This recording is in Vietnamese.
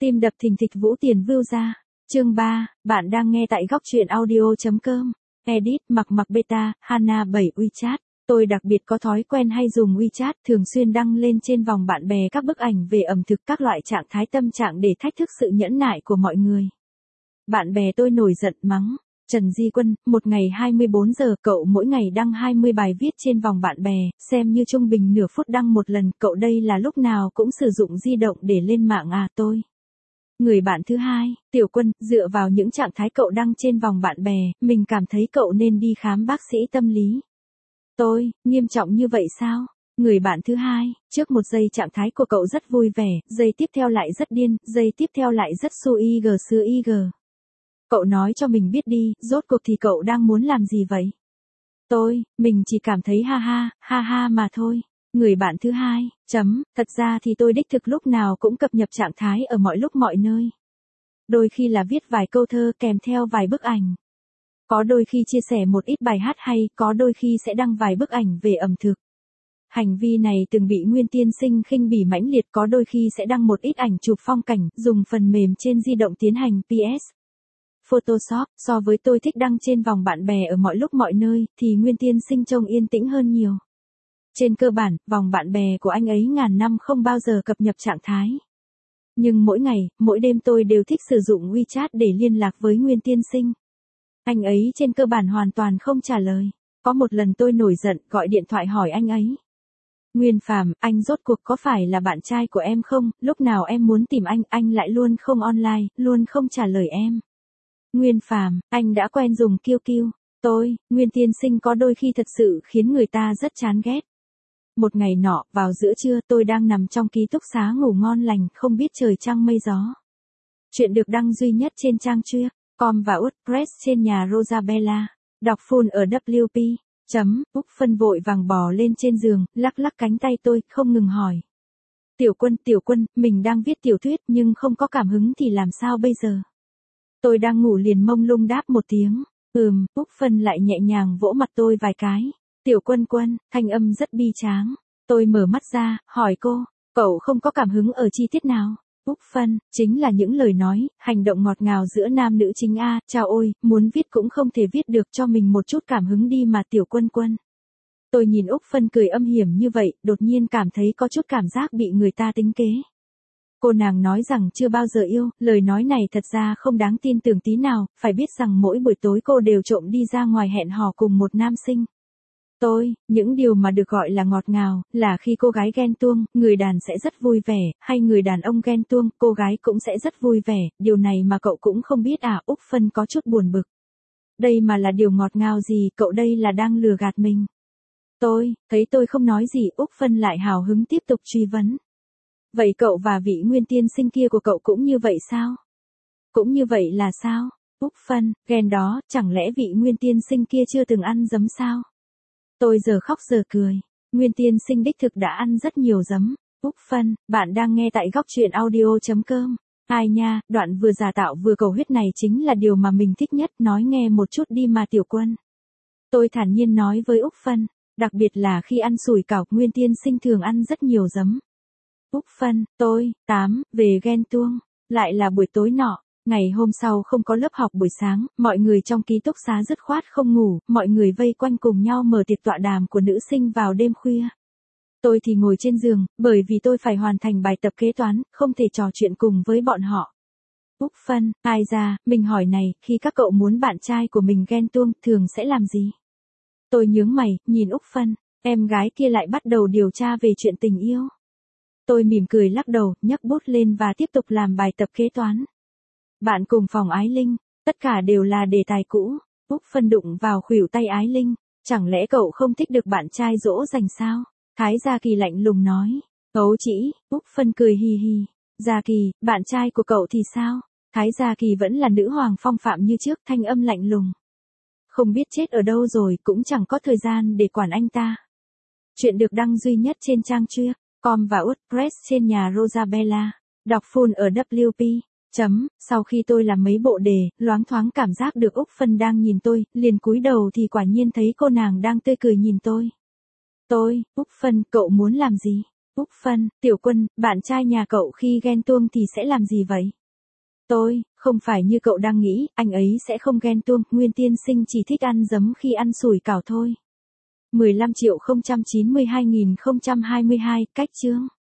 Tim đập thình thịch Vũ Tiền Vưu ra. Chương 3, bạn đang nghe tại góc truyện audio.com. Edit, mặc beta, Hana 7 WeChat. Tôi đặc biệt có thói quen hay dùng WeChat, thường xuyên đăng lên trên vòng bạn bè các bức ảnh về ẩm thực, các loại trạng thái tâm trạng để thách thức sự nhẫn nại của mọi người. Bạn bè tôi nổi giận mắng. Trần Di Quân, một ngày 24 giờ, cậu mỗi ngày đăng 20 bài viết trên vòng bạn bè, xem như trung bình nửa phút đăng một lần, cậu đây là lúc nào cũng sử dụng di động để lên mạng à? Tôi. Người bạn thứ hai, Tiểu Quân, dựa vào những trạng thái cậu đăng trên vòng bạn bè, mình cảm thấy cậu nên đi khám bác sĩ tâm lý. Tôi, nghiêm trọng như vậy sao? Người bạn thứ hai, trước một giây trạng thái của cậu rất vui vẻ, giây tiếp theo lại rất điên, giây tiếp theo lại rất xưa ig. Cậu nói cho mình biết đi, rốt cuộc thì cậu đang muốn làm gì vậy? Tôi, mình chỉ cảm thấy ha ha mà thôi. Người bạn thứ hai, thật ra thì tôi đích thực lúc nào cũng cập nhật trạng thái ở mọi lúc mọi nơi. Đôi khi là viết vài câu thơ kèm theo vài bức ảnh. Có đôi khi chia sẻ một ít bài hát hay, có đôi khi sẽ đăng vài bức ảnh về ẩm thực. Hành vi này từng bị Nguyên Tiên Sinh khinh bỉ mãnh liệt, có đôi khi sẽ đăng một ít ảnh chụp phong cảnh, dùng phần mềm trên di động tiến hành PS. Photoshop, so với tôi thích đăng trên vòng bạn bè ở mọi lúc mọi nơi, thì Nguyên Tiên Sinh trông yên tĩnh hơn nhiều. Trên cơ bản, vòng bạn bè của anh ấy ngàn năm không bao giờ cập nhật trạng thái. Nhưng mỗi ngày, mỗi đêm tôi đều thích sử dụng WeChat để liên lạc với Nguyên Tiên Sinh. Anh ấy trên cơ bản hoàn toàn không trả lời. Có một lần tôi nổi giận, gọi điện thoại hỏi anh ấy. Nguyên Phàm, anh rốt cuộc có phải là bạn trai của em không? Lúc nào em muốn tìm anh lại luôn không online, luôn không trả lời em. Nguyên Phàm, anh đã quen dùng QQ. Tôi, Nguyên Tiên Sinh có đôi khi thật sự khiến người ta rất chán ghét. Một ngày nọ, vào giữa trưa tôi đang nằm trong ký túc xá ngủ ngon lành, không biết trời trăng mây gió. Chuyện được đăng duy nhất trên trang com và WordPress trên nhà Rosabella. Đọc full ở WP. Úc Phân vội vàng bò lên trên giường, lắc cánh tay tôi, không ngừng hỏi. Tiểu Quân, mình đang viết tiểu thuyết nhưng không có cảm hứng thì làm sao bây giờ? Tôi đang ngủ liền mông lung đáp một tiếng. Úc Phân lại nhẹ nhàng vỗ mặt tôi vài cái. Tiểu Quân, thanh âm rất bi tráng. Tôi mở mắt ra, hỏi cô, cậu không có cảm hứng ở chi tiết nào? Úc Phân, chính là những lời nói, hành động ngọt ngào giữa nam nữ chính a. Chao ôi, muốn viết cũng không thể viết được, cho mình một chút cảm hứng đi mà Tiểu Quân. Tôi nhìn Úc Phân cười âm hiểm như vậy, đột nhiên cảm thấy có chút cảm giác bị người ta tính kế. Cô nàng nói rằng chưa bao giờ yêu, lời nói này thật ra không đáng tin tưởng tí nào, phải biết rằng mỗi buổi tối cô đều trộm đi ra ngoài hẹn hò cùng một nam sinh. Những điều mà được gọi là ngọt ngào, là khi cô gái ghen tuông, người đàn sẽ rất vui vẻ, hay người đàn ông ghen tuông, cô gái cũng sẽ rất vui vẻ, điều này mà cậu cũng không biết à? Úc Phân có chút buồn bực. Đây mà là điều ngọt ngào gì, cậu đây là đang lừa gạt mình. Thấy tôi không nói gì, Úc Phân lại hào hứng tiếp tục truy vấn. Vậy cậu và vị Nguyên Tiên Sinh kia của cậu cũng như vậy sao? Cũng như vậy là sao? Úc Phân, ghen đó, chẳng lẽ vị Nguyên Tiên Sinh kia chưa từng ăn giấm sao? Tôi giờ khóc giờ cười. Nguyên Tiên Sinh đích thực đã ăn rất nhiều giấm. Úc Phân, bạn đang nghe tại góc truyện audio.com. Ai nha, đoạn vừa giả tạo vừa cầu huyết này chính là điều mà mình thích nhất, nói nghe một chút đi mà Tiểu Quân. Tôi thản nhiên nói với Úc Phân, đặc biệt là khi ăn sủi cảo, Nguyên Tiên Sinh thường ăn rất nhiều giấm. Úc Phân, về ghen tuông. Lại là buổi tối nọ. Ngày hôm sau không có lớp học buổi sáng, mọi người trong ký túc xá dứt khoát không ngủ, mọi người vây quanh cùng nhau mở tiệc tọa đàm của nữ sinh vào đêm khuya. Tôi thì ngồi trên giường, bởi vì tôi phải hoàn thành bài tập kế toán, không thể trò chuyện cùng với bọn họ. Úc Phân, ai ra, mình hỏi này, khi các cậu muốn bạn trai của mình ghen tuông, thường sẽ làm gì? Tôi nhướng mày, nhìn Úc Phân, em gái kia lại bắt đầu điều tra về chuyện tình yêu. Tôi mỉm cười lắc đầu, nhấc bút lên và tiếp tục làm bài tập kế toán. Bạn cùng phòng Ái Linh, tất cả đều là đề tài cũ. Úc Phân đụng vào khuỷu tay Ái Linh, chẳng lẽ cậu không thích được bạn trai dỗ dành sao? Thái Gia Kỳ lạnh lùng nói. Ấu chỉ, Úc Phân cười hì hì. Gia Kỳ, bạn trai của cậu thì sao? Thái Gia Kỳ vẫn là nữ hoàng phong phạm như trước, thanh âm lạnh lùng. Không biết chết ở đâu rồi, cũng chẳng có thời gian để quản anh ta. Chuyện được đăng duy nhất trên trang com và WordPress trên nhà Rosabella. Đọc full ở WP. Sau khi tôi làm mấy bộ đề, loáng thoáng cảm giác được Úc Phân đang nhìn tôi, liền cúi đầu thì quả nhiên thấy cô nàng đang tươi cười nhìn tôi. Úc Phân, cậu muốn làm gì? Úc Phân, Tiểu Quân, bạn trai nhà cậu khi ghen tuông thì sẽ làm gì vậy? Tôi, không phải như cậu đang nghĩ, anh ấy sẽ không ghen tuông, Nguyên tiên sinh chỉ thích ăn giấm khi ăn sủi cảo thôi. 15.092.022, cách chương.